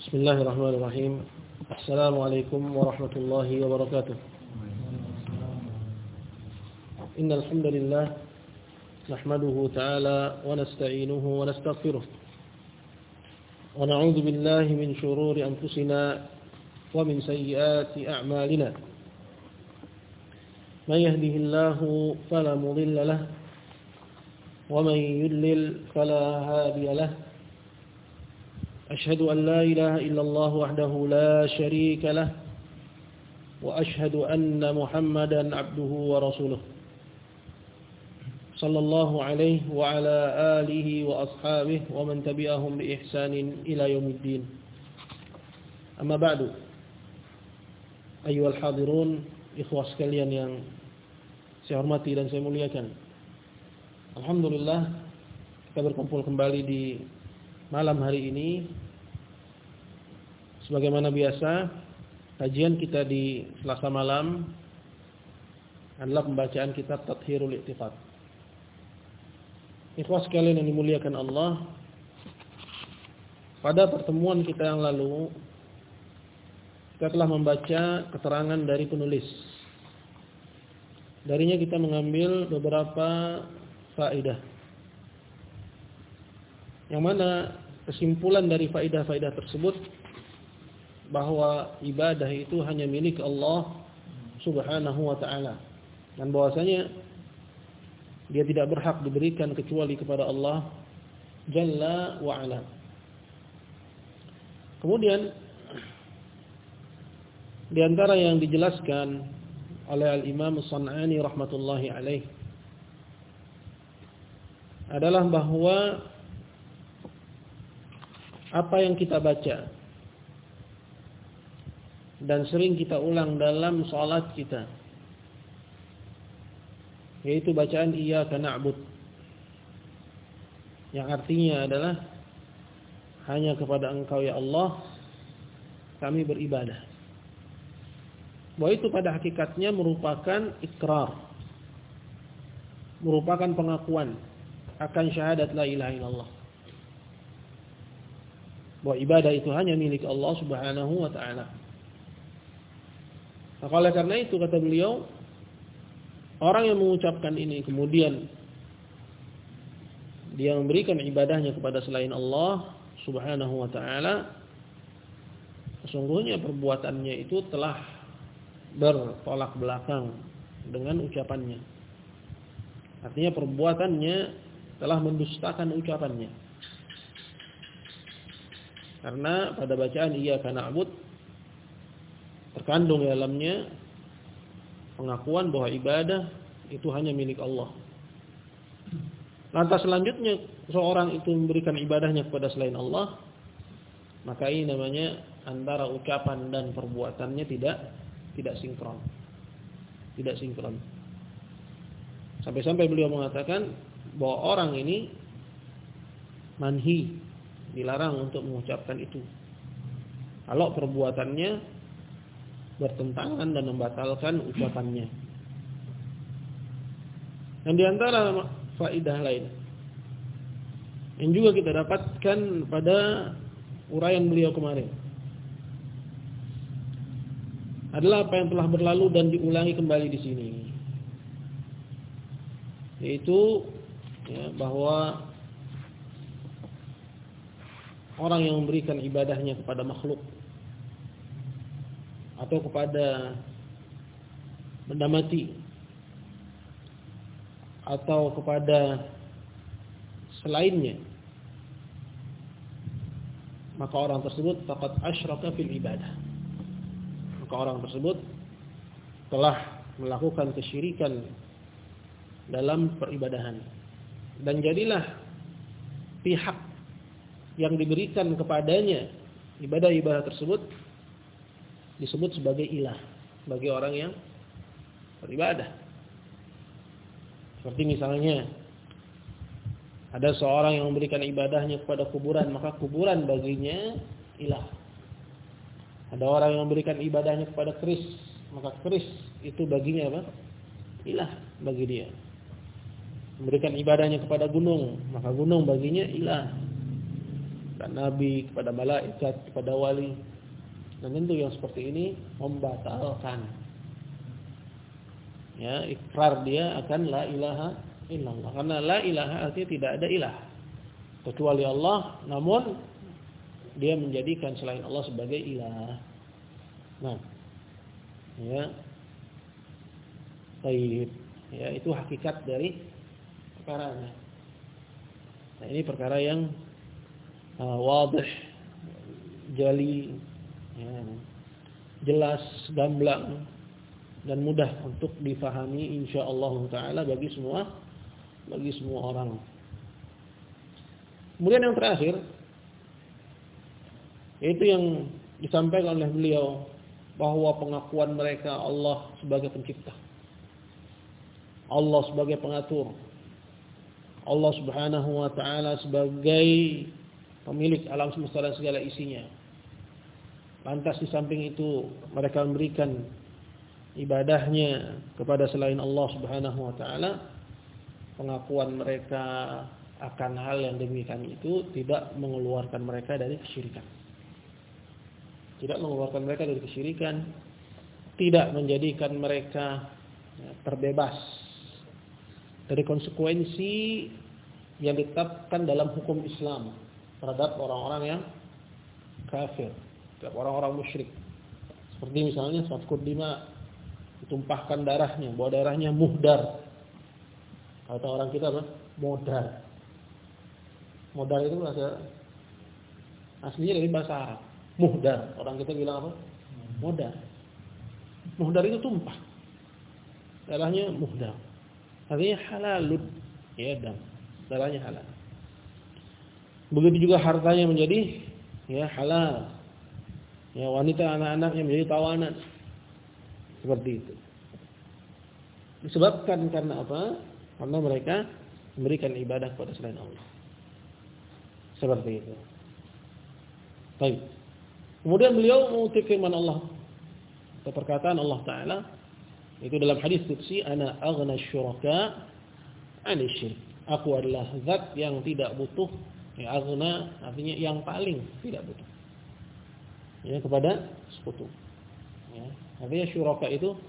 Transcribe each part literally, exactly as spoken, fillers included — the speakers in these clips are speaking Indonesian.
Bismillahirrahmanirrahim. Assalamualaikum warahmatullahi wabarakatuh. Innal hamdalillah nahmaduhu ta'ala wa nasta'inuhu wa nastaghfiruh. Wa na'udzu billahi min shururi anfusina wa min sayyiati a'malina. Man yahdihillahu fala mudilla lahu wa man yudlil fala hadiya lahu. أشهد أن لا إله إلا الله وحده لا شريك له وأشهد أن محمدا عبده ورسوله صلى الله عليه وعلى آله وأصحابه ومن تبعهم بإحسان إلى يوم الدين أما بعد أيها الحاضرون إخوة sekalian yang saya hormati dan saya muliakan, alhamdulillah kita berkumpul kembali di malam hari ini. Sebagaimana biasa, kajian kita di Selasa malam adalah pembacaan kitab Tathhirul I'tiqad. Ikhwah sekalian yang dimuliakan Allah, pada pertemuan kita yang lalu kita telah membaca keterangan dari penulis. Darinya kita mengambil beberapa faedah, yang mana kesimpulan dari faedah-faedah tersebut bahwa ibadah itu hanya milik Allah Subhanahu wa ta'ala, dan bahwasanya dia tidak berhak diberikan kecuali kepada Allah Jalla wa Ala. Kemudian di antara yang dijelaskan oleh Al-Imam As-San'ani rahmatullahi alaih adalah bahwa apa yang kita baca dan sering kita ulang dalam salat kita, yaitu bacaan Iyyaka na'bud, yang artinya adalah hanya kepada Engkau ya Allah kami beribadah. Bahwa itu pada hakikatnya merupakan ikrar, merupakan pengakuan akan syahadat la ilaha illallah, bahwa ibadah itu hanya milik Allah Subhanahu wa ta'ala. Maka oleh karena itu kata beliau, orang yang mengucapkan ini kemudian dia memberikan ibadahnya kepada selain Allah Subhanahu wa ta'ala, sesungguhnya perbuatannya itu telah bertolak belakang dengan ucapannya. Artinya perbuatannya telah mendustakan ucapannya. Karena pada bacaan Iyyaka na'bud terkandung di dalamnya pengakuan bahwa ibadah itu hanya milik Allah. Lantas selanjutnya seorang itu memberikan ibadahnya kepada selain Allah, maka ini namanya antara ucapan dan perbuatannya tidak tidak sinkron. Tidak sinkron. Sampai-sampai beliau mengatakan bahwa orang ini manhi, dilarang untuk mengucapkan itu kalau perbuatannya bertentangan dan membatalkan ucapannya. Dan di antara faedah lain yang juga kita dapatkan pada uraian beliau kemarin adalah apa yang telah berlalu dan diulangi kembali di sini, yaitu ya, bahwa orang yang memberikan ibadahnya kepada makhluk atau kepada benda mati atau kepada selainnya, maka orang tersebut faqad asyraka fil ibadah. Maka orang tersebut telah melakukan kesyirikan dalam peribadahan, dan jadilah pihak yang diberikan kepadanya ibadah-ibadah tersebut disebut sebagai ilah, sebagai orang yang beribadah. Seperti misalnya ada seorang yang memberikan ibadahnya kepada kuburan, maka kuburan baginya ilah. Ada orang yang memberikan ibadahnya kepada keris, maka keris itu baginya apa? Ilah bagi dia. Memberikan ibadahnya kepada gunung, maka gunung baginya ilah. kepada nabi, kepada malaikat, kepada wali. Dan tentu yang seperti ini membatalkan ya ikrar dia akan la ilaha illallah. Karena la ilaha artinya tidak ada ilah kecuali Allah, namun dia menjadikan selain Allah sebagai ilah. Nah, ya. Baik, ya itu hakikat dari perkaranya. Nah, ini perkara yang uh, wadih, jali, ya, jelas, gamblang dan mudah untuk difahami insyaallah taala bagi semua bagi semua orang. Kemudian yang terakhir yaitu yang disampaikan oleh beliau bahwa pengakuan mereka Allah sebagai pencipta, Allah sebagai pengatur, Allah Subhanahu wa taala sebagai pemilik alam semesta dan segala isinya. Lantas di samping itu mereka memberikan ibadahnya kepada selain Allah Subhanahu wa taala. Pengakuan mereka akan hal yang demikian itu tidak mengeluarkan mereka dari kesyirikan. Tidak mengeluarkan mereka dari kesyirikan, tidak menjadikan mereka terbebas dari konsekuensi yang ditetapkan dalam hukum Islam terhadap orang-orang yang kafir, terhadap orang-orang musyrik. Seperti misalnya safkud dima, ditumpahkan darahnya, bahwa darahnya muhdar. Kata orang kita apa? Modar. Modar itu bahasa aslinya dari bahasa Arab. Muhdar. Orang kita bilang apa? Modar. Muhdar itu tumpah. Darahnya muhdar. Artinya halalud. Ya, dan darahnya halal. Begitu juga hartanya menjadi ya halal. Ya, wanita anak-anaknya menjadi tawanan. Seperti itu. Disebabkan karena apa? Karena mereka memberikan ibadah kepada selain Allah. Seperti itu. Baik. Kemudian beliau mengutip firman Allah, atau perkataan Allah Taala itu dalam hadis qudsi, ana aghna syuraka 'anil syirk. Aku adalah zat yang tidak butuh, ya aghna artinya yang paling tidak butuh. Ya kepada sekutu. Ya, artinya syuraka itu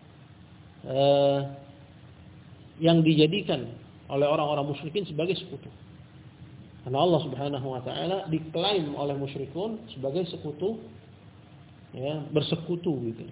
eh, yang dijadikan oleh orang-orang musyrikin sebagai sekutu. Karena Allah Subhanahu wa taala diklaim oleh musyrikun sebagai sekutu, ya, bersekutu gitu.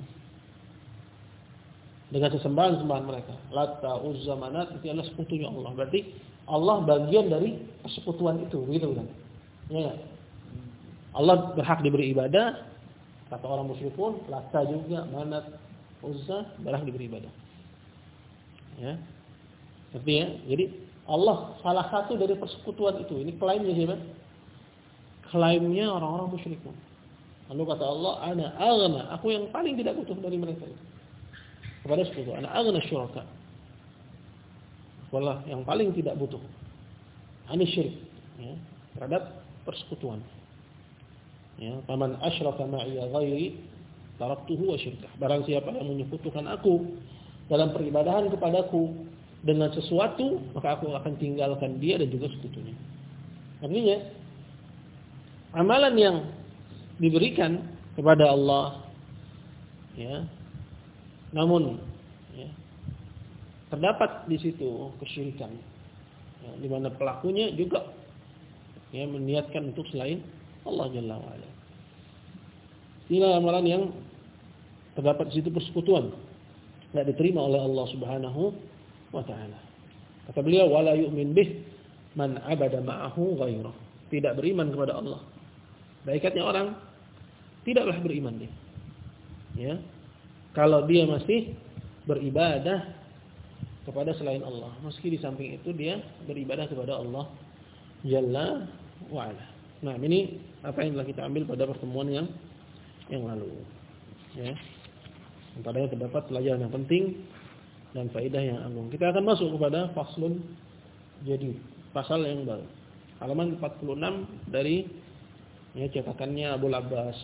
Dengan sesembahan-sembahan mereka. Lata, Uzza, Manat itu adalah sekutunya Allah. Berarti Allah bagian dari persekutuan itu, gitu kan. Ya. Allah berhak diberi ibadah, kata orang musyrikun, Lata juga, Manat, Uzza berhak diberi ibadah. Ya. Seperti ya. Jadi Allah salah satu dari persekutuan itu. Ini klaimnya siapa? Klaimnya orang-orang musyrik. Lalu kata Allah, ana aghna, aku yang paling tidak butuh dari mereka itu. Kepada sekutu, ana aghna syuraka. Wallah yang paling tidak butuh. Ani syirik, ya, terhadap persekutuan. Ya, faman asyraka ma'iya ghairi taraktuhu wa syirkah. Barang siapa yang menyekutukan aku dalam peribadahan kepadaku dengan sesuatu, maka aku akan tinggalkan dia dan juga sekutunya. Artinya, amalan yang diberikan kepada Allah, ya, namun, ya, terdapat di situ kesyirikan, ya, di mana pelakunya juga, ya, meniatkan untuk selain Allah Jalla wa'ala. Inilah amalan yang terdapat di situ persekutuan, tidak diterima oleh Allah Subhanahu wa ta'ala. Kata beliau, wala yu'min bih man abada ma'ahu ghairah. Tidak beriman kepada Allah. Baikatnya orang tidaklah beriman dia. Ya. Kalau dia masih beribadah kepada selain Allah, meski di samping itu dia beribadah kepada Allah Jalla wa ala. Nah, ini apa yang telah kita ambil pada pertemuan yang yang lalu. Ya. Padanya terdapat pelajaran yang penting dan faedah yang agung. Kita akan masuk kepada faslun jadi pasal yang baru. Halaman empat puluh enam dari, ya, cetakannya Abu Abbas.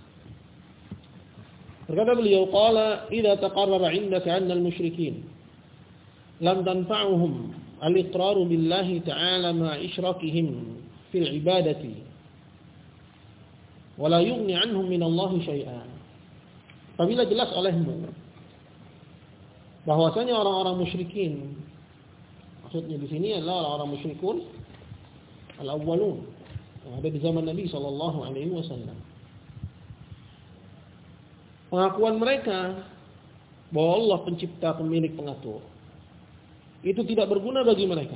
Berkata beliau, qala idza taqarrara 'indaka 'anna al-musyrikin lam tanfa'uhum al-iqraru billahi ta'ala ma ishrakihim fil ibadati wala yughni 'anhum minallahi syai'an. Apabila jelas olehmu bahwasanya orang-orang musyrikin, maksudnya di sini adalah orang-orang musyrikun al-awwalun yang ada di zaman Nabi sallallahu alaihi wasallam. Pengakuan mereka bahwa Allah pencipta, pemilik, pengatur, itu tidak berguna bagi mereka.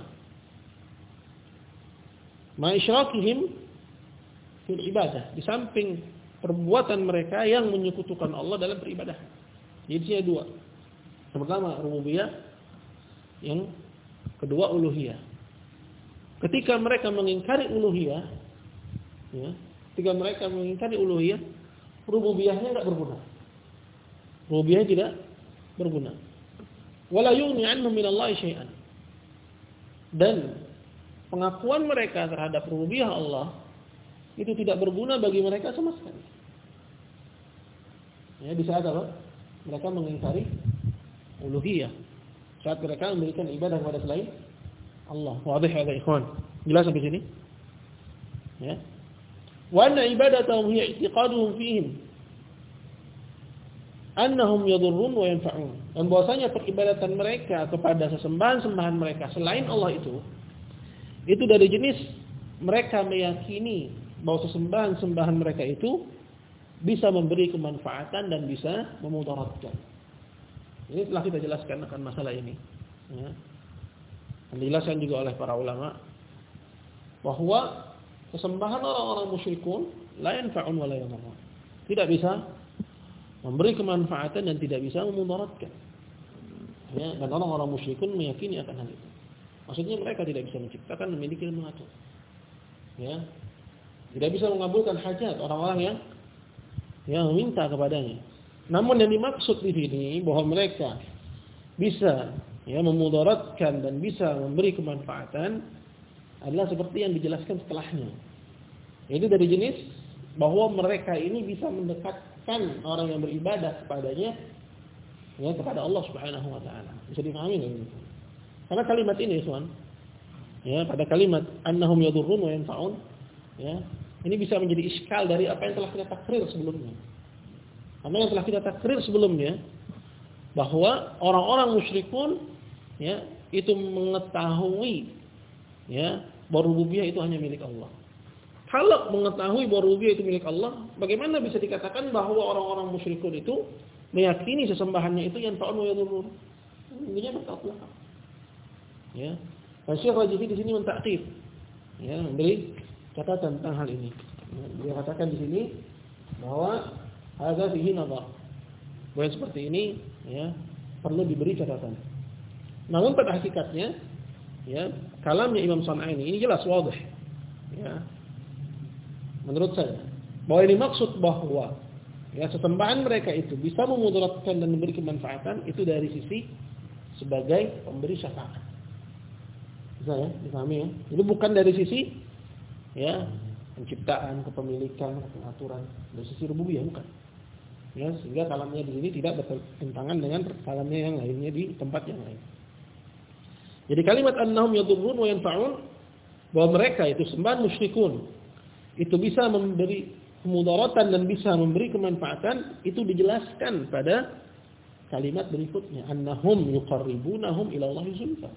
Ma'israkihim fil ibadah, di samping perbuatan mereka yang menyekutukan Allah dalam beribadah. Jadi ada dua. Yang pertama rububiyah, yang kedua uluhiyah. Ketika mereka mengingkari uluhiyah, ya, ketika mereka mengingkari uluhiyah, rububiyahnya tidak berguna. Rububiyah tidak berguna. Wala yughni 'anhum minallahi syai'an. Dan pengakuan mereka terhadap rububiyah Allah itu tidak berguna bagi mereka sama sekali. Ya, di saat apa? Mereka mengingkari uluhiyah. Saat mereka memberikan ibadah kepada selain Allah. Wadih ya ikhwan. Jelas sampai sini? Ya. Wa anna ibadatahum hiya i'tiqaduhum fihim annahum yadurrun wa yanfa'un. Dan bahwasanya peribadatan mereka kepada sesembahan-sembahan mereka selain Allah itu itu dari jenis mereka meyakini bahwa sesembahan-sembahan mereka itu bisa memberi kemanfaatan dan bisa memudaratkan. Ini telah kita jelaskan akan masalah ini. Ya. Dan dijelaskan juga oleh para ulama bahwa sesembahan orang-orang musyrikun la yanfa'un wa la yadurrun. Tidak bisa memberi kemanfaatan dan tidak bisa memudaratkan. Ya, dan orang-orang musyrikun meyakini akan hal itu. Maksudnya mereka tidak bisa menciptakan, memiliki dan mengatur. Ya. Tidak bisa mengabulkan hajat orang-orang yang yang meminta kepadanya. Namun yang dimaksud di sini bahwa mereka bisa ya memudaratkan dan bisa memberi kemanfaatan adalah seperti yang dijelaskan setelahnya. Itu dari jenis bahwa mereka ini bisa mendekatkan orang yang beribadah kepadanya ya kepada Allah Subhanahu wa taala. Bisa dipahami enggak? Karena kalimat ini, Tuan, ya pada kalimat annahum yadurrun wa yanfa'un, ya, ini bisa menjadi iskal dari apa yang telah kita takrir sebelumnya. Karena yang telah kita takrir sebelumnya bahwa orang-orang musyrikun ya itu mengetahui ya bahwa rububiyah itu hanya milik Allah. Kalau mengetahui bahwa rububiyah itu milik Allah, bagaimana bisa dikatakan bahwa orang-orang musyrikun itu meyakini sesembahannya itu yanfa'un wa yadurrun? Ini bertolak belakang. Ya. Dan Syekh Rajihi di sini mentakkid. Ya, memberi catatan tentang hal ini. Ya, dia katakan di sini bahwa hadza fihi nadhar. Bahwa seperti ini ya perlu diberi catatan. Namun pada hakikatnya ya, kalamnya Imam San'ani ini jelas wadih. Ya. Menurut saya bahwa ini maksud bahwa ya sesembahan mereka itu bisa memudaratkan dan memberi kemanfaatan itu dari sisi sebagai pemberi syafaat. Bisa ya, dipahami ya. Itu bukan dari sisi ya penciptaan, kepemilikan, pengaturan, dari sisi rububiyah bukan. Ya, sehingga kalamnya di sini tidak bertentangan dengan kalamnya yang lainnya di tempat yang lain. Jadi kalimat annahum yadurrun wa yanfa'un, bahwa mereka itu sembahan musyrikun itu bisa memberi kemudaratan dan bisa memberi kemanfaatan, itu dijelaskan pada kalimat berikutnya, annahum yuqarribunahum ila Allahi zulfa.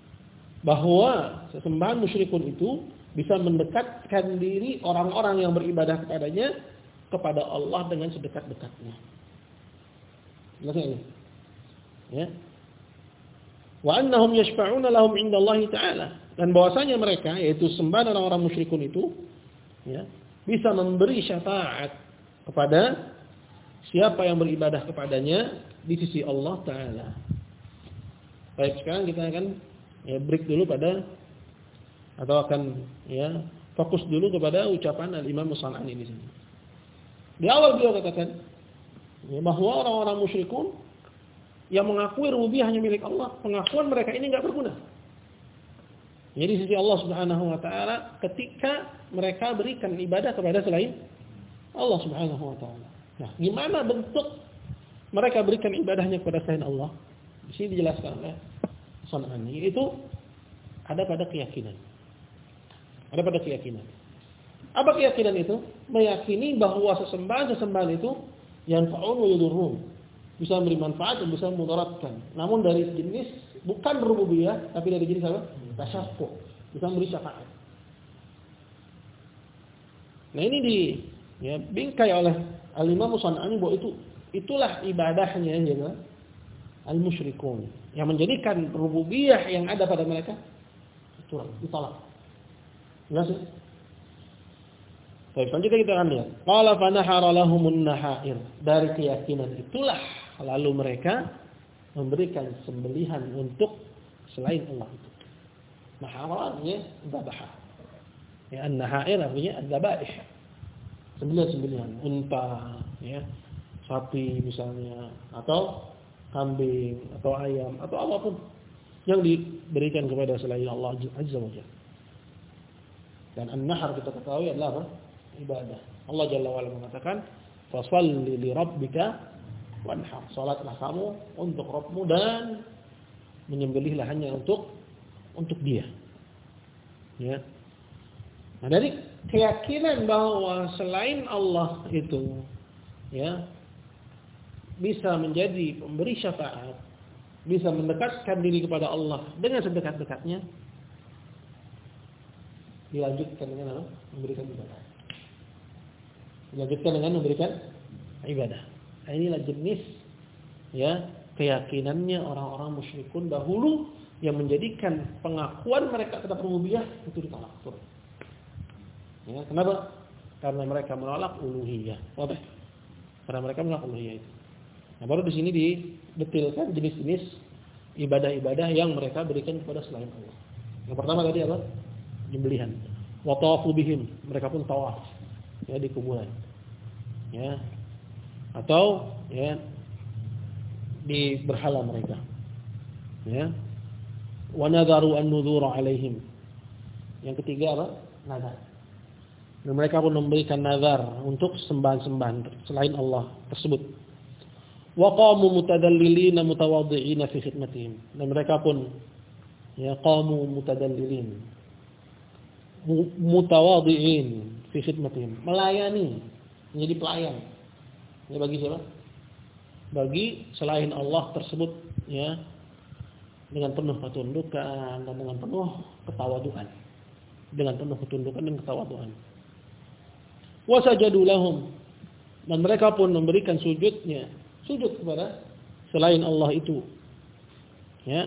Bahwa sesembahan musyrikun itu bisa mendekatkan diri orang-orang yang beribadah kepadanya kepada Allah dengan sedekat-dekatnya. Jelas ini? Ya. Wa annahum yashfa'una lahum 'inda Allah Ta'ala, dan bahwasanya mereka yaitu sembahan orang-orang musyrikun itu ya, bisa memberi syafaat kepada siapa yang beribadah kepadanya di sisi Allah Ta'ala. Baik, sekarang kita akan ya break dulu pada atau akan ya fokus dulu kepada ucapan Al-Imam San'ani di sini. Di awal beliau katakan ya, bahwa orang-orang musyrikun yang mengakui rububiyah hanya milik Allah, pengakuan mereka ini enggak berguna. Jadi di sisi Allah Subhanahu wa taala ketika mereka berikan ibadah kepada selain Allah Subhanahu wa taala. Nah, gimana bentuk mereka berikan ibadahnya kepada selain Allah? Di sini dijelaskan oleh San'ani, itu ada pada keyakinan. Ada pada keyakinan. Apa keyakinan itu? Meyakini bahwa sesembahan-sesembahan itu yang fa'un wa yudurrun, bisa memberi manfaat dan bisa memudaratkan. Namun dari jenis bukan rububiyah, tapi dari jenis apa? Tasyafuh, bisa memberi syafaat. Nah ini di ya, bingkai oleh Al-Imam San'ani bahwa itu itulah ibadahnya ya, al-musyrikun, yang menjadikan rububiyah yang ada pada mereka itu ditolak. Jelas ya? Baik, selanjutnya kita akan lihat. Qala fa nahara lahumun nahair. Dari keyakinan itulah lalu mereka memberikan sembelihan untuk selain Allah itu. Nahara artinya dzabah. Ya, an-nahair artinya adzabaih. Sembelihan-sembelihan, unta, ya, sapi misalnya, atau kambing, atau ayam, atau apapun yang diberikan kepada selain Allah Azza wa Jalla. Dan an-nahar kita ketahui adalah apa? Ibadah. Allah Jalla wa Ala mengatakan, "Fashalli li rabbika wanhar." Salatlah kamu untuk Rabbmu dan menyembelihlah hanya untuk untuk Dia. Ya. Nah, dari keyakinan bahwa selain Allah itu ya bisa menjadi pemberi syafaat, bisa mendekatkan diri kepada Allah dengan sedekat-dekatnya, dilanjutkan dengan apa? Memberikan ibadah. Dilanjutkan dengan memberikan ibadah. Nah, inilah jenis ya keyakinannya orang-orang musyrikun dahulu yang menjadikan pengakuan mereka terhadap rububiyah itu ditolak. Ya, kenapa? Karena mereka menolak uluhiyah. Wadah. Karena mereka menolak uluhiyah itu. Nah, baru di sini didetilkan jenis-jenis ibadah-ibadah yang mereka berikan kepada selain Allah. Yang pertama tadi apa? Nyembelihan. Wa tawafu bihim, mereka pun tawaf ya di kuburan. Ya. Atau ya di berhala mereka. Ya. Wa nadharu an-nudhura alaihim. Yang ketiga apa? Nazar. Dan mereka pun memberikan nazar untuk sembahan-sembahan selain Allah tersebut. Wa qamu mutadallilina mutawaddi'ina fi khidmatihim. Dan mereka pun ya qamu mutadallilin mutawaddi'in fi khidmatihim, melayani, menjadi pelayan. Ini bagi siapa? Bagi selain Allah tersebut ya, dengan penuh ketundukan dan dengan penuh ketawaduan. Dengan penuh ketundukan dan ketawaduan. Wasajadu lahum, dan mereka pun memberikan sujudnya, sujud kepada selain Allah itu. Ya.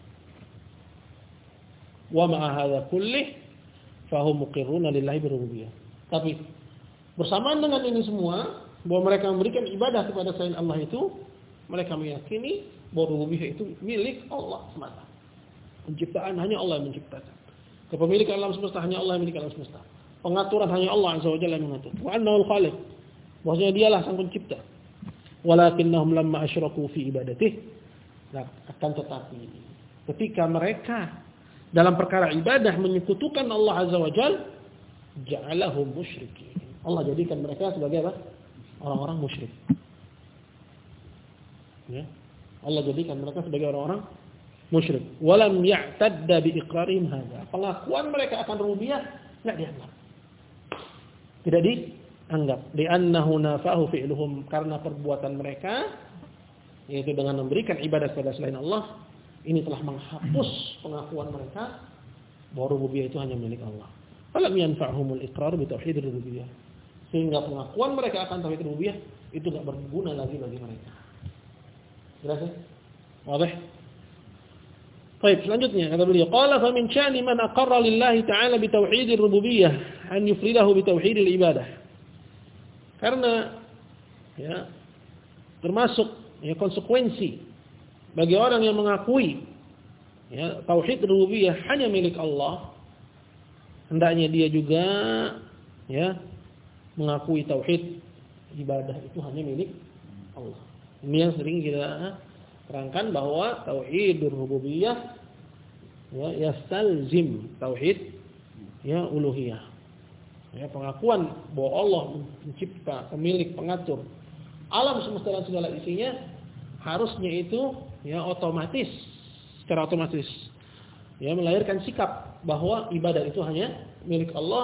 Wa ma'a hadza kullih fahum muqirruna lillahi birububiyyah. Tapi bersamaan dengan ini semua, bahwa mereka memberikan ibadah kepada selain Allah itu, mereka meyakini bahwa rububiyah itu milik Allah semata. Penciptaan hanya Allah yang menciptakan. Kepemilikan alam semesta hanya Allah yang memiliki alam semesta. Pengaturan hanya Allah Azza wa Jalla yang mengatur. Wa annahu al-khaliq. Bahwasanya dialah sang pencipta. Walakinnahum lamma asyraku fi ibadatihi. Nah, akan tetapi ketika mereka dalam perkara ibadah menyekutukan Allah Azza wa Jalla, ja'alahum musyrikin. Allah jadikan mereka sebagai apa? Orang-orang musyrik. Ya. Allah jadikan mereka sebagai orang-orang musyrik. Walam ya'tadda bi iqrarihim hadza. Pengakuan mereka akan rububiyah enggak dianggap. Tidak dianggap. Li'annahu nafahu fi'luhum, karena perbuatan mereka yaitu dengan memberikan ibadah kepada selain Allah, ini telah menghapus pengakuan mereka bahwa rububiyah itu hanya milik Allah. Falam yanfa'humul iqrar bi tauhidir rububiyah. Sehingga pengakuan mereka akan tauhid rububiyah itu enggak berguna lagi bagi mereka. Jelas ya? Wadah? Baik, selanjutnya kata beliau, qala fa min sya'ni man aqarra lillahi ta'ala bi tauhidir rububiyyah an yufridahu bi tauhidil ibadah. Karena ya termasuk ya konsekuensi bagi orang yang mengakui ya tauhid rububiyah hanya milik Allah, hendaknya dia juga ya mengakui tauhid ibadah itu hanya milik Allah. Ini yang sering kita terangkan bahwa tauhidur rububiyah ya yastalzim tauhid ya uluhiyah. Ya, pengakuan bahwa Allah mencipta, pemilik, pengatur alam semesta dan segala isinya, harusnya itu ya otomatis, secara otomatis ya melahirkan sikap bahwa ibadah itu hanya milik Allah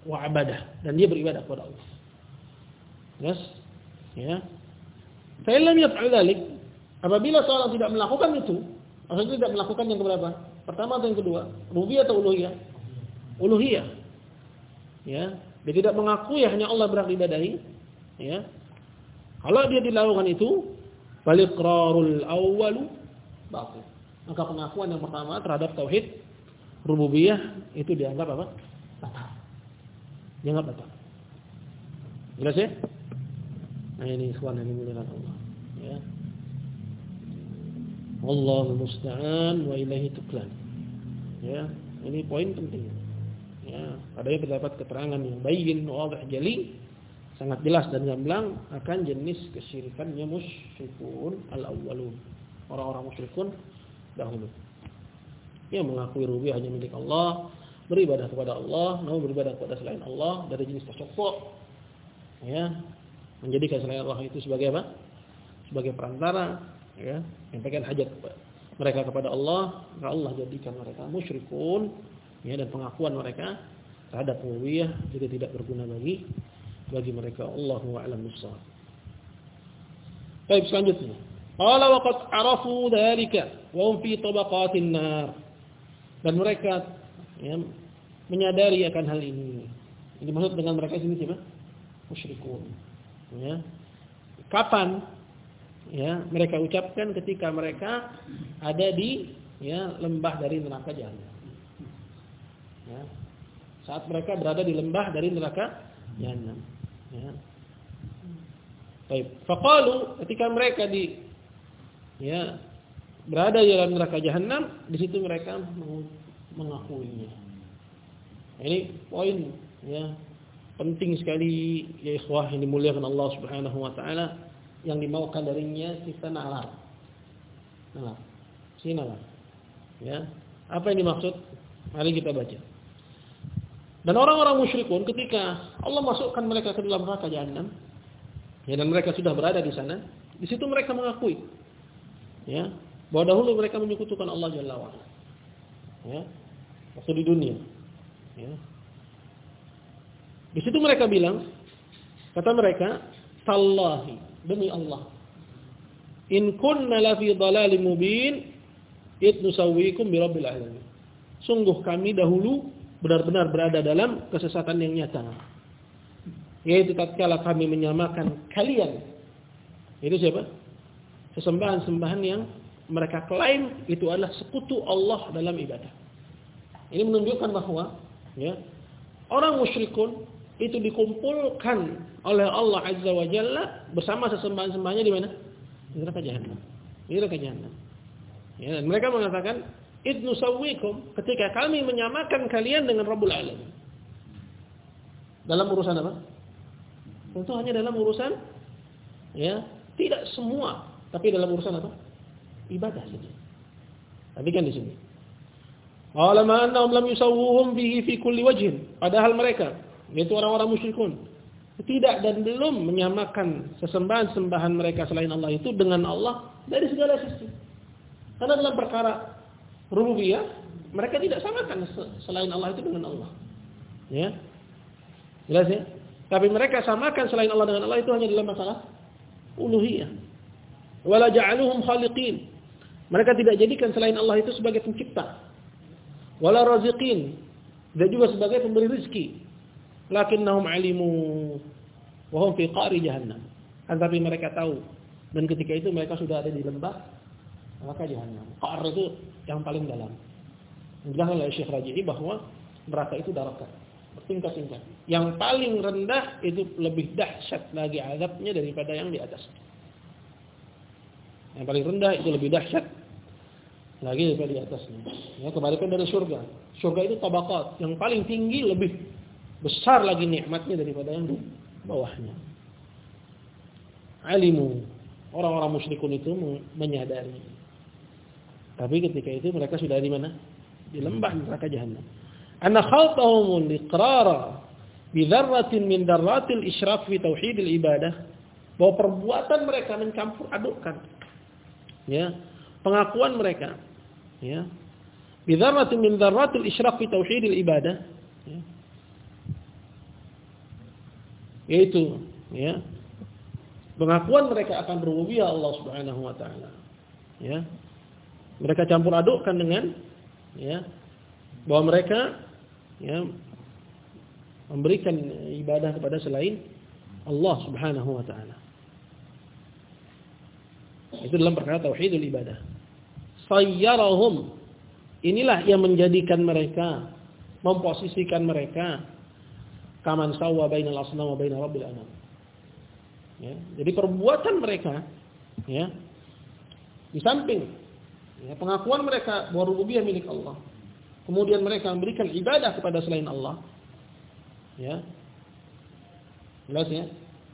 wa abadah, dan dia beribadah kepada Allah. Yes, ya. Fa lam yaf'al dzalik, apabila seorang tidak melakukan itu, maksudnya tidak melakukan yang keberapa? Pertama atau yang kedua? Rububiyah atau uluhiyah? Uluhiyah. Ya, dia tidak mengakui hanya Allah berhak diibadahi, ya. Kalau dia dilakukan itu, baliqrarul awwalu batil. Maka pengakuan yang pertama terhadap tauhid rububiyah itu dianggap apa? Batal. Dianggap batal. Jelas ya? Nah ini ikhwan yang dimuliakan Allah, ya. Wallahu musta'an wa ilaihi tuklan. Ya, ini poin penting. Ya, adanya terdapat keterangan yang bayyin, wadih, jali, sangat jelas dan gamblang akan jenis kesyirikannya musyrikun al-awwalun. Orang-orang musyrikun dahulu. Yang mengakui rububiyah hanya milik Allah, beribadah kepada Allah, namun beribadah kepada selain Allah dari jenis tasyaffu'. Ya, menjadikan selain Allah itu sebagai apa? Sebagai perantara, ya, menyampaikan hajat mereka kepada Allah, maka Allah jadikan mereka musyrikun, ya, dan pengakuan mereka terhadap rububiyah jadi tidak berguna bagi bagi mereka. Allahu a'lam bissawab. Baik, selanjutnya. Qala wa qad arafu dzalika wa hum fi tabaqatin nar. Dan mereka, ya, menyadari akan hal ini. Ini maksud dengan mereka sini siapa? Musyrikun. Ya. Kapan, ya, mereka ucapkan ketika mereka ada di, ya, lembah dari neraka jahanam. Ya. Saat mereka berada di lembah dari neraka jahanam. Ya. Baik. Faqalu, ketika mereka di, ya, berada di dalam neraka jahanam, di situ mereka mengakuinya. Ini poin, ya, penting sekali, ya ikhwah yang dimuliakan Allah Subhanahu wa taala, yang dimaukan darinya kita nalar. Nalar. Si nalar. Ya. Apa yang dimaksud? Mari kita baca. Dan orang-orang musyrikun ketika Allah masukkan mereka ke dalam neraka jahanam, ya, dan mereka sudah berada di sana, di situ mereka mengakui, ya, bahwa dahulu mereka menyekutukan Allah Jalla wa ala. Ya. Waktu di dunia. Ya. Di situ mereka bilang, kata mereka, tallahi, demi Allah, in kunna la fi dhalalin mubin, id nusawwikum bi rabbil alamin. Sungguh kami dahulu benar-benar berada dalam kesesatan yang nyata. Yaitu tatkala kami menyamakan kalian. Itu siapa? Sesembahan-sembahan yang mereka klaim itu adalah sekutu Allah dalam ibadah. Ini menunjukkan bahwa, ya, orang musyrikun itu dikumpulkan oleh Allah Azza wa Jalla bersama sesembahan-sembahannya di mana? Di neraka jahanam. Di neraka jahanam. Ya, dan mereka mengatakan, id nusawwikum, ketika kami menyamakan kalian dengan Rabbul Alamin. Dalam urusan apa? Tentu hanya dalam urusan, ya, tidak semua, tapi dalam urusan apa? Ibadah saja. Tapi kan di sini. Qala ma annahum lam yusawwuhum bihi fi kulli wajhin. Padahal mereka, yaitu orang-orang musyrikun, tidak dan belum menyamakan sesembahan-sembahan mereka selain Allah itu dengan Allah dari segala sisi. Karena dalam perkara rububiyah, mereka tidak samakan selain Allah itu dengan Allah. Ya. Jelas ya? Tapi mereka samakan selain Allah dengan Allah itu hanya dalam masalah uluhiyah. Wala ja'aluhum khaliqin. Mereka tidak jadikan selain Allah itu sebagai pencipta. Wala raziqin. Dan juga sebagai pemberi rezeki. Lakinnahum alimu wa hum fi qari jahannam. Tetapi mereka tahu, dan ketika itu mereka sudah ada di lembah neraka jahanam. Qar itu yang paling dalam. Dijelaskan oleh Syekh Raji'i bahwa neraka itu darakat, bertingkat-tingkat. Yang paling rendah itu lebih dahsyat lagi azabnya daripada yang di atas. Yang paling rendah itu lebih dahsyat lagi daripada di atasnya. Ya, kebalikan dari surga. Surga itu tabaqat, yang paling tinggi lebih besar lagi nikmatnya daripada yang di bawahnya. Alimu, orang-orang musyrikun itu menyadari. Tapi ketika itu mereka sudah di mana? Di lembah neraka jahanam. Anna khaltahum liqrara bi dzarratin min dzarratil isyraf fi tauhidil ibadah, bahwa perbuatan mereka mencampur adukkan, ya, pengakuan mereka, ya, bi dzarratin min dzarratil isyraf fi tauhidil ibadah, ya, yaitu ya pengakuan mereka akan rububiyah Allah Subhanahu wa taala. Ya. Mereka campur adukkan dengan ya bahwa mereka ya memberikan ibadah kepada selain Allah Subhanahu wa taala. Itu dalam perkara tauhidul ibadah. Sayyarahum, inilah yang menjadikan mereka, memposisikan mereka kaman sawwa bainal asnam wa baina rabbil anam. Ya, jadi perbuatan mereka ya di samping ya, pengakuan mereka bahwa rububiyah milik Allah, kemudian mereka memberikan ibadah kepada selain Allah. Ya. Jelas ya?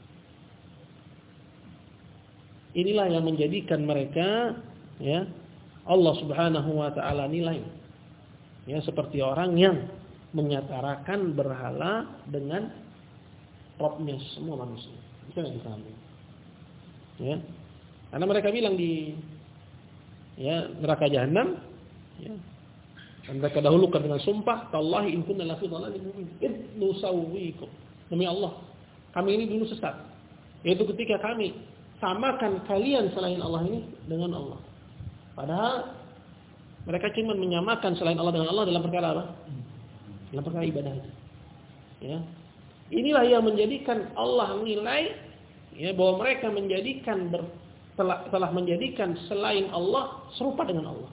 Inilah yang menjadikan mereka ya Allah Subhanahu wa taala nilai. Ya, seperti orang yang menyatarakan berhala dengan Rabbnya semua manusia. Bisa enggak dipahami? Ya. Karena mereka bilang di ya neraka jahanam ya. Dan mereka dahulukan dengan sumpah, tallahi in kunna lafi dhalalin mubin. Id nusawwikum. Demi Allah, kami ini dulu sesat. Yaitu ketika kami samakan kalian selain Allah ini dengan Allah. Padahal mereka cuma menyamakan selain Allah dengan Allah dalam perkara apa? Dalam perkara ibadah. Ya. Inilah yang menjadikan Allah nilai ya bahwa mereka menjadikan ber, telah, telah menjadikan selain Allah serupa dengan Allah.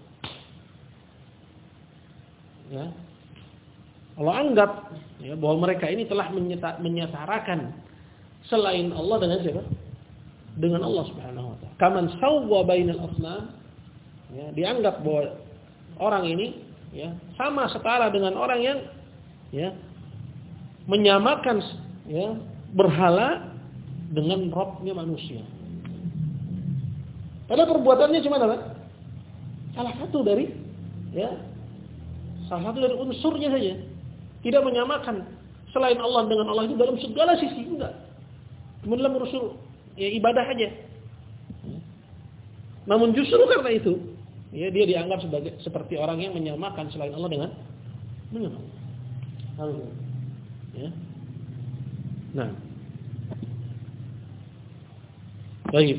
Ya. Allah anggap ya bahwa mereka ini telah menyata, menyatarakan selain Allah dengan siapa? Dengan Allah Subhanahu wa taala. Kaman sawwa bainal asnam, ya, dianggap bahwa orang ini ya sama setara dengan orang yang ya menyamakan ya berhala dengan Rabbnya manusia. Padahal perbuatannya cuma apa? Salah satu dari ya salah satu dari unsurnya saja. Tidak menyamakan selain Allah dengan Allah itu dalam segala sisi, enggak. Cuma dalam urusan ya ibadah aja. Namun justru karena itu, ya dia dianggap sebagai seperti orang yang menyamakan selain Allah dengan dengan Allah. Ya. Nah. Baik.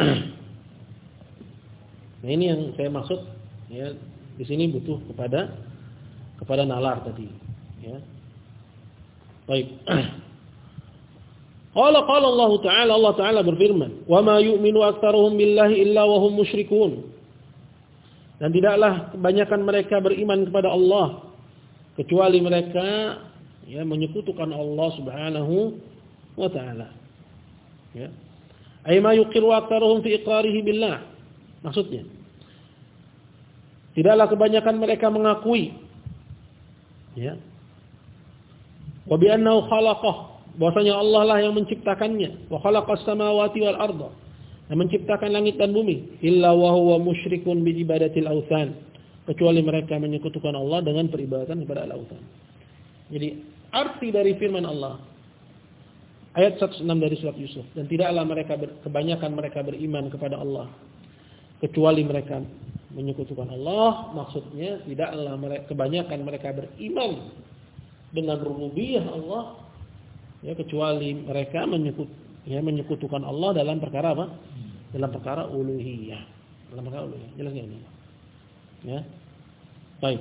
Nah, ini yang saya maksud ya, di sini butuh kepada kepada nalar tadi, ya. Baik. Qala qala Allah Ta'ala, Allah Ta'ala berfirman, "Wa ma yu'minu aktsaruhum billahi illa wa hum musyrikun." Dan tidaklah kebanyakan mereka beriman kepada Allah kecuali mereka ya menyekutukan Allah Subhanahu wa taala. Ya. Ay ma yuqiru aktsaruhum fi iqrarihi billah. Maksudnya, tidaklah kebanyakan mereka mengakui ya wa bi annahu khalaqah, bahwasanya Allah lah yang menciptakannya, wa khalaqas samawati wal arda, yang menciptakan langit dan bumi, illa wa huwa musyrikun bi ibadatil authan, kecuali mereka menyekutukan Allah dengan peribadatan kepada al-authan. Jadi arti dari firman Allah ayat seratus enam dari surat Yusuf, dan tidaklah mereka ber, kebanyakan mereka beriman kepada Allah kecuali mereka menyekutukan Allah, maksudnya tidaklah mereka, kebanyakan mereka beriman dengan rububiyah Allah ya kecuali mereka menyekut ya menyekutukan Allah dalam perkara apa? Dalam perkara uluhiyah. Dalam perkara uluhiyah. Jelas ini. Ya. Baik.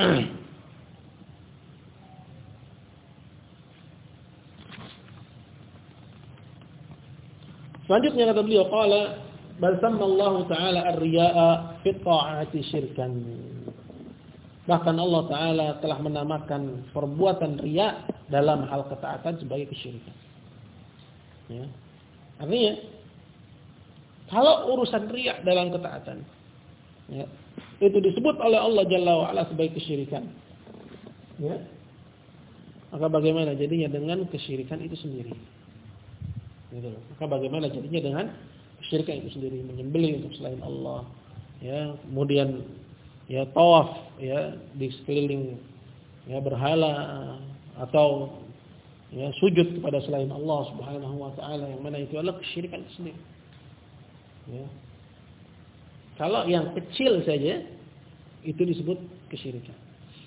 Selanjutnya kata beliau, qala bal sammallahu ta'ala ar-riya'a fi ta'ati syirkan. Bahkan Allah Ta'ala telah menamakan perbuatan riya dalam hal ketaatan sebagai kesyirikan. Ya. Artinya, kalau urusan riya dalam ketaatan, ya, itu disebut oleh Allah Jalla wa'ala sebagai kesyirikan. Ya. Maka bagaimana jadinya dengan kesyirikan itu sendiri? Gitu. Maka bagaimana jadinya dengan kesyirikan itu sendiri, menyembelih untuk selain Allah, ya, kemudian ya tawaf ya di sekeliling ya berhala atau ya sujud kepada selain Allah Subhanahu wa taala, yang mana itu adalah kesyirikan itu sendiri. Ya. Kalau yang kecil saja itu disebut kesyirikan.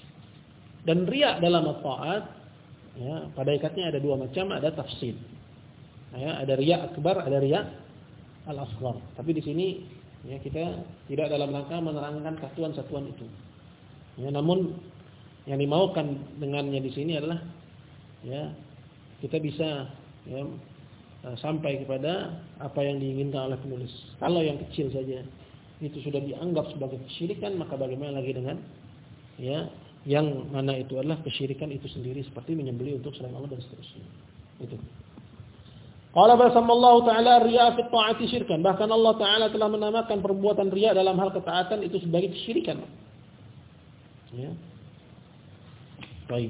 Dan riya dalam taat ya pada ikatnya ada dua macam, ada tafsir. Ya, ada riya akbar, ada riya al-asghar. Tapi di sini ya kita tidak dalam rangka menerangkan satuan-satuan itu. Ya, namun yang dimaukan dengannya di sini adalah ya kita bisa ya sampai kepada apa yang diinginkan oleh penulis. Kalau yang kecil saja itu sudah dianggap sebagai kesyirikan, maka bagaimana lagi dengan ya yang mana itu adalah kesyirikan itu sendiri, seperti menyembelih untuk selain Allah dan seterusnya. Itu. Qala basamallahu ta'ala riya fi ta'ati syirkan. Bahkan Allah Ta'ala telah menamakan perbuatan riya dalam hal ketaatan itu sebagai kesyirikan. Ya. Baik.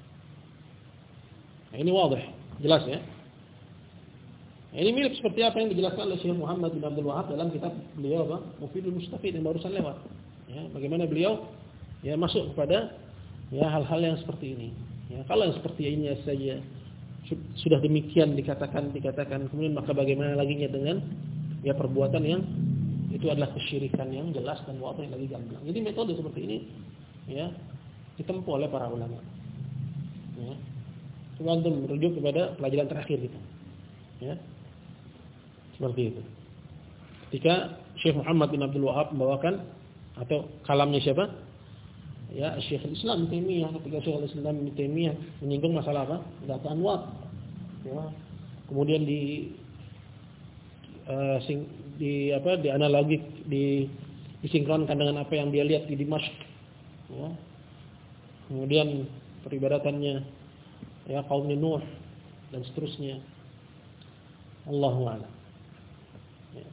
Nah, ini wadah, jelas ya. Ini mirip seperti apa yang dijelaskan oleh Syekh Muhammad bin Abdul Wahhab dalam kitab beliau apa? Mufidul Mustafid yang barusan lewat. Ya, bagaimana beliau ya masuk kepada ya hal-hal yang seperti ini. Ya, kalau yang seperti ini saja sudah demikian dikatakan dikatakan kemudian maka bagaimana laginya dengan ya perbuatan yang itu adalah kesyirikan yang jelas dan wadah lagi gamblang. Jadi metode seperti ini ya ditempuh oleh para ulama. Ya. Coba antum merujuk kepada pelajaran terakhir kita. Ya. Seperti itu. Ketika Syekh Muhammad bin Abdul Wahhab membawakan atau kalamnya siapa? Ya, Syekh Islam Taimiyah, ketika Syekh Islam Taimiyah menyinggung masalah apa? Data anwar. Ya. Kemudian di uh, sing, di apa? Di analogik di disinkronkan dengan apa yang dia lihat di Dimashq. Ya. Kemudian peribadatannya ya kaum Nuh dan seterusnya. Allahu a'lam. Ya.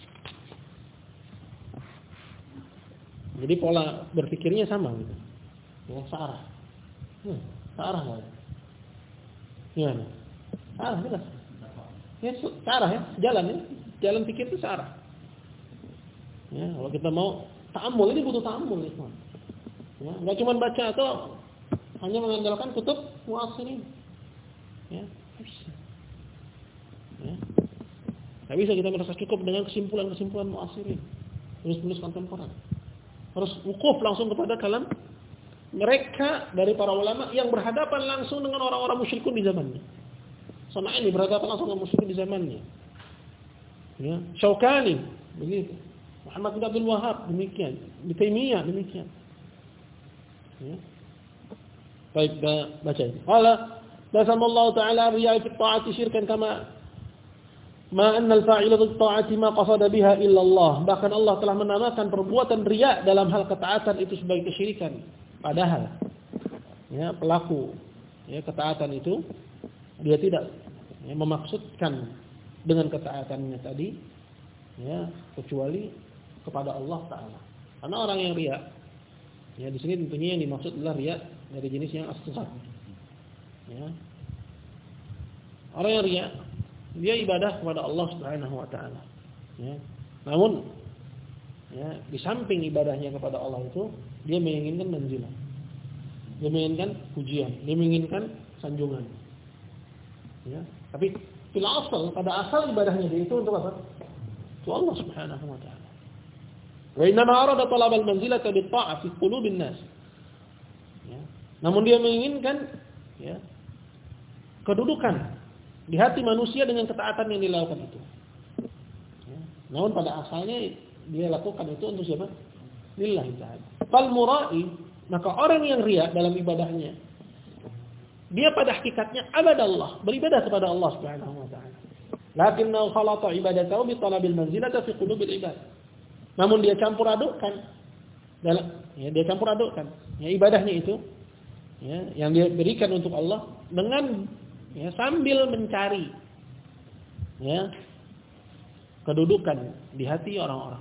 Jadi pola berpikirnya sama gitu. Ya, searah. Hmm, searah enggak? Gimana? Searah jelas. Ya, searah ya, jalan ya. Jalan pikir itu searah. Ya, kalau kita mau ta'ammul, ini butuh ta'ammul ya, teman. Ya, enggak cuma baca atau hanya mengandalkan kutub mu'assirin. Ya, bisa. Ya. Tidak bisa kita merasa cukup dengan kesimpulan-kesimpulan mu'assirin, tulis-tulis kontemporer. Harus wukuf langsung kepada kalam mereka dari para ulama yang berhadapan langsung dengan orang-orang musyrikun di zamannya. Sama ini berhadapan langsung dengan musyrikun di zamannya. Ya, Syaukani begitu. Muhammad bin Abdul Wahhab demikian, Ibnu Taimiyah demikian. Ya. Baik, baca ini. Qala basamallahu ta'ala riya fi ta'ati syirkan kama ma anna al-fa'ila fi ta'ati ma qasada biha illa Allah. Bahkan Allah telah menamakan perbuatan riya dalam hal ketaatan itu sebagai kesyirikan. Padahal ya pelaku ya ketaatan itu dia tidak ya, memaksudkan dengan ketaatannya tadi ya kecuali kepada Allah Ta'ala. Karena orang yang riya ya di sini tentunya yang dimaksud adalah riya dari jenis yang asghar. Ya. Orang yang riya dia ibadah kepada Allah Subhanahu wa taala. Ya. Namun ya, di samping ibadahnya kepada Allah itu dia menginginkan manzilah. Dia menginginkan pujian, dia menginginkan sanjungan. Ya. Tapi fil asal, pada asal ibadahnya dia itu untuk apa? Untuk Allah Subhanahu wa taala. Wa inna ma arada talab al-manzilata bi ta'ah fi qulubin nas. Ya. Namun dia menginginkan ya, kedudukan di hati manusia dengan ketaatan yang dilakukan itu. Ya. Namun pada asalnya dia lakukan itu untuk siapa? Lillahi ta'ala. Fal mura'i, maka orang yang riya dalam ibadahnya, dia pada hakikatnya abadallah, beribadah kepada Allah Subhanahu wa taala. Lakinnahu khalata ibadatahu bi talabil manzilati fi qulubil ibad. Namun dia campur adukkan dalam ya, dia campur adukkan ya, ibadahnya itu ya, yang dia berikan untuk Allah dengan ya, sambil mencari ya, kedudukan di hati orang-orang.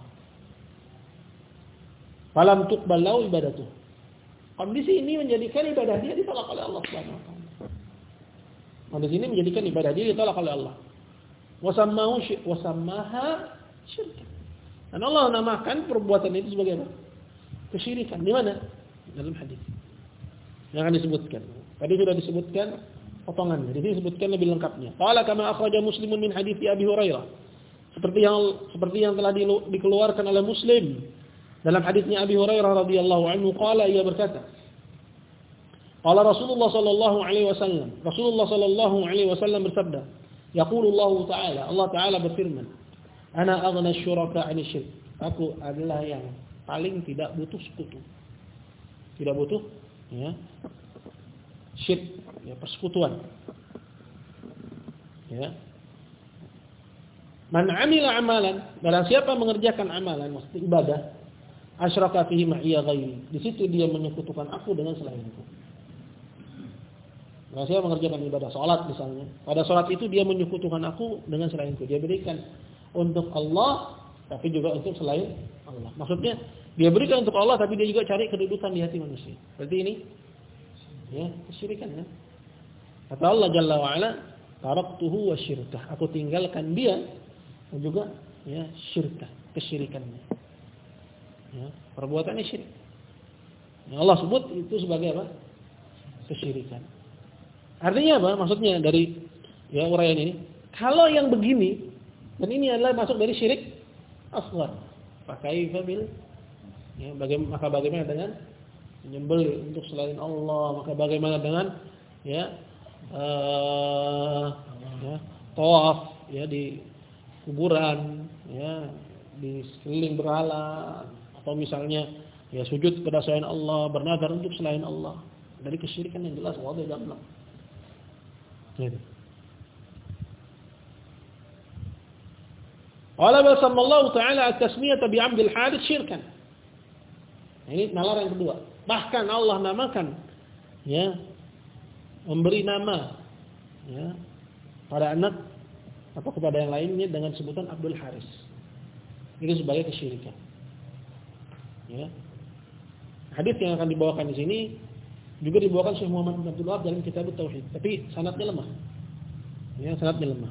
Falam tuqbal lahu ibadatuh. Kondisi ini menjadikan ibadah dia ditolak oleh Allah Subhanahu wa taala. Kondisi ini menjadikan ibadah dia ditolak oleh Allah. Wasammahu syirk wasammaha syirk. Dan Allah namakan perbuatan itu sebagai apa? Kesyirikan. Di mana? Dalam hadis. Yang akan disebutkan. Tadi sudah disebutkan potongannya. Di sini disebutkan lebih lengkapnya. Qala kama akhraja Muslimun min hadits Abi Hurairah. Seperti yang seperti yang telah dikeluarkan oleh Muslim dalam hadisnya Abi Hurairah radhiyallahu anhu, qala, ia berkata, qala Rasulullah sallallahu alaihi wasallam, Rasulullah sallallahu alaihi wasallam bersabda, Yaqulullahu ta'ala, Allah Ta'ala berfirman, "Ana aghna syuraka 'ani syirk." Aku adalah yang paling tidak butuh sekutu. Tidak butuh ya syirk, ya persekutuan. Ya. Man 'amila 'amalan, barang siapa mengerjakan amalan, maksud ibadah, asyraka fihi ma'iya ghairi. Di situ dia menyekutukan aku dengan selainku. Barang siapa mengerjakan ibadah salat misalnya, pada salat itu dia menyekutukan aku dengan selainku. Dia berikan untuk Allah tapi juga untuk selain Allah. Maksudnya dia berikan untuk Allah tapi dia juga cari kedudukan di hati manusia. Berarti ini ya, kesyirikan kan? Kata Allah Jalla wa Ala, taraktuhu wa syirkah. Aku tinggalkan dia dan juga ya syirkah, kesyirikannya. Ya, perbuatannya syirik. Ya, Allah sebut itu sebagai apa? Kesyirikan. Artinya apa? Maksudnya dari ya uraian ini, kalau yang begini dan ini adalah masuk dari syirik asghar, pakai fabil ya, bagaimana, maka bagaimana dengan menyembelih untuk selain Allah, maka bagaimana dengan ya uh, ya tawaf ya di kuburan, ya di sekeliling berhala, atau misalnya ya sujud kepada selain Allah, bernazar untuk selain Allah, dari kesyirikan yang jelas wadih gamblang. Gitu. Qala basallallahu ta'ala at-tasmiyata bi 'Abdil Harits syirkan. Ini nalar yang kedua. Bahkan Allah namakan ya memberi nama ya pada anak atau kepada yang lainnya dengan sebutan Abdul Haris. Ini sebagai kesyirikan. Ya. Hadis yang akan dibawakan di sini juga dibawakan Syekh Muhammad bin Abdul Wahab dalam Kitab Tauhid, tapi sanadnya lemah. Ya, sanadnya lemah.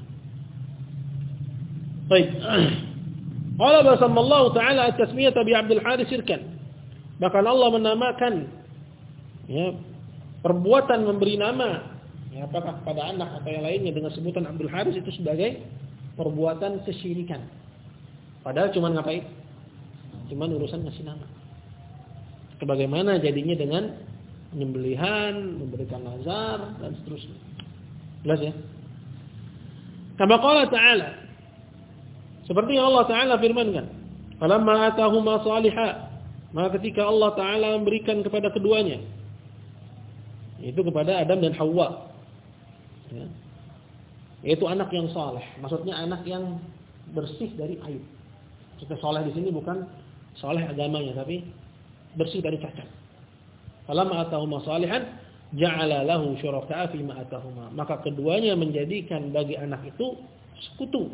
Baik. Qala basallallahu ta'ala at-tasmiyata bi 'Abdil Haris syirkan. Bahkan Allah menamakan ya perbuatan memberi nama ya apakah kepada anak atau yang lainnya dengan sebutan Abdul Haris itu sebagai perbuatan kesyirikan. Padahal cuma ngapain? Cuma urusan ngasih nama. Bagaimana jadinya dengan penyembelihan, memberikan nazar dan seterusnya. Jelas ya? Kama qala ta'ala. Seperti yang Allah Ta'ala firmankan, "Falamma atahuma salihah." Maka ketika Allah Ta'ala memberikan kepada keduanya, yaitu kepada Adam dan Hawa, ya, yaitu anak yang saleh. Maksudnya anak yang bersih dari aib. Maksudnya saleh di sini bukan saleh agamanya, tapi bersih dari cacat. Falamma atahuma salihan ja'ala lahu syuraka'a fima atahuma. Maka keduanya menjadikan bagi anak itu sekutu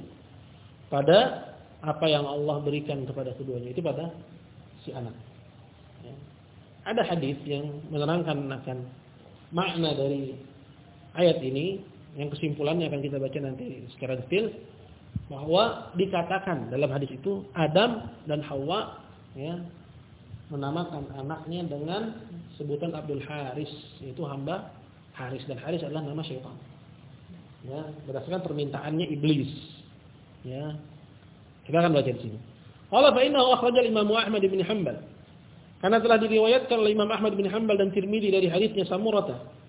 pada apa yang Allah berikan kepada keduanya, itu pada si anak. Ya. Ada hadis yang menerangkan akan makna dari ayat ini, yang kesimpulannya akan kita baca nanti secara detail, bahwa dikatakan dalam hadis itu Adam dan Hawa ya menamakan anaknya dengan sebutan Abdul Haris, yaitu hamba Haris, dan Haris adalah nama syaitan. Ya, berdasarkan permintaannya iblis. Ya. Kita akan baca di sini. Qala fa innahu akhrajal Imam Ahmad bin Hanbal. Karena telah diriwayatkan oleh Imam Ahmad bin Hanbal dan Tirmizi dari hadisnya Samurah,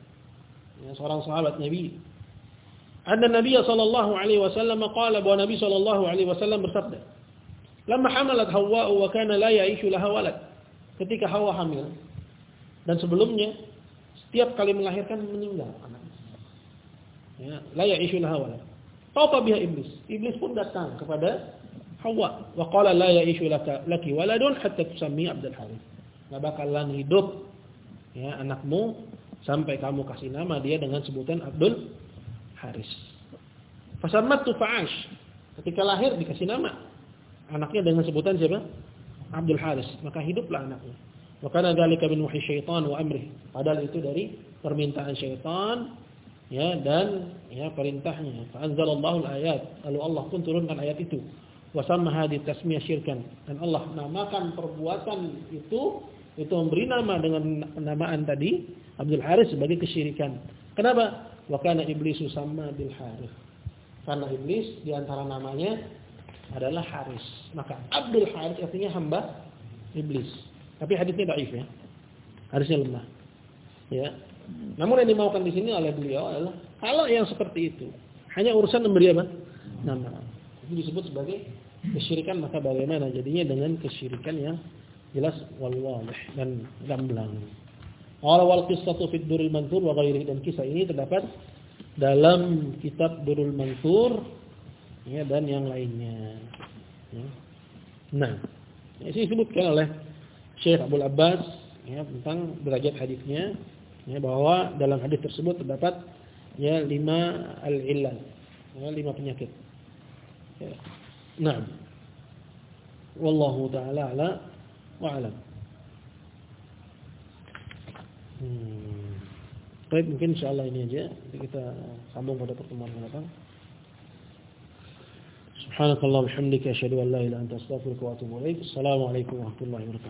ya, seorang sahabat Nabi. Anna Nabi sallallahu alaihi wasallam qala, bahwa Nabi sallallahu alaihi wasallam bersabda, "Lamma hamalat Hawwa wa kana la ya'ishu laha walad." Ketika Hawa hamil dan sebelumnya setiap kali melahirkan meninggal anaknya. Ya, la ya'ishu laha walad. Taufa biha iblis. Iblis pun datang kepada Hawa wa qala la ya'ishu laka laki waladun hatta tusammi Abdul Harits. Enggak bakalan hidup ya anakmu sampai kamu kasih nama dia dengan sebutan Abdul Haris. Fasamatu fa'ash. Ketika lahir dikasih nama anaknya dengan sebutan siapa? Abdul Haris. Maka hiduplah anaknya. Wa kana dzalika min wahyi syaitan wa amrih. Padahal itu dari permintaan syaitan ya dan ya perintahnya. Fa anzalallahu al-ayat. Lalu Allah pun turunkan ayat itu. Wa samma hadhihi tasmiyah syirkan. Dan Allah namakan perbuatan itu itu memberi nama dengan penamaan tadi Abdul Haris sebagai kesyirikan. Kenapa? Wa kana iblisu sama bil Haris. Karena iblis di antara namanya adalah Haris. Maka Abdul Haris artinya hamba iblis. Tapi hadisnya dhaif ya. Hadisnya lemah. Ya. Namun yang dimaukan di sini oleh beliau adalah kalau yang seperti itu hanya urusan memberi apa? Nama. Itu disebut sebagai kesyirikan, maka bagaimana jadinya dengan kesyirikan yang jelas wal wadih dan gamblang. Qala wal qissatu fid Durrul Mansur wa ghairihi, dan kisah ini terdapat dalam kitab Durrul Mansur ya dan yang lainnya. Ya. Nah, ini disebutkan oleh Syekh Abdul Abbas ya tentang derajat hadisnya ya, bahwa dalam hadis tersebut terdapat ya lima al-ilal, ya, lima penyakit. Ya. Nah, wallahu taala ala wa alam. Hmm. Baik, mungkin insyaallah ini aja. Nanti kita sambung pada pertemuan mendatang. Subhanakallah wa bihamdika asyhadu an la ilaha illa anta astaghfiruka wa atubu ilaik. Assalamualaikum warahmatullahi wabarakatuh.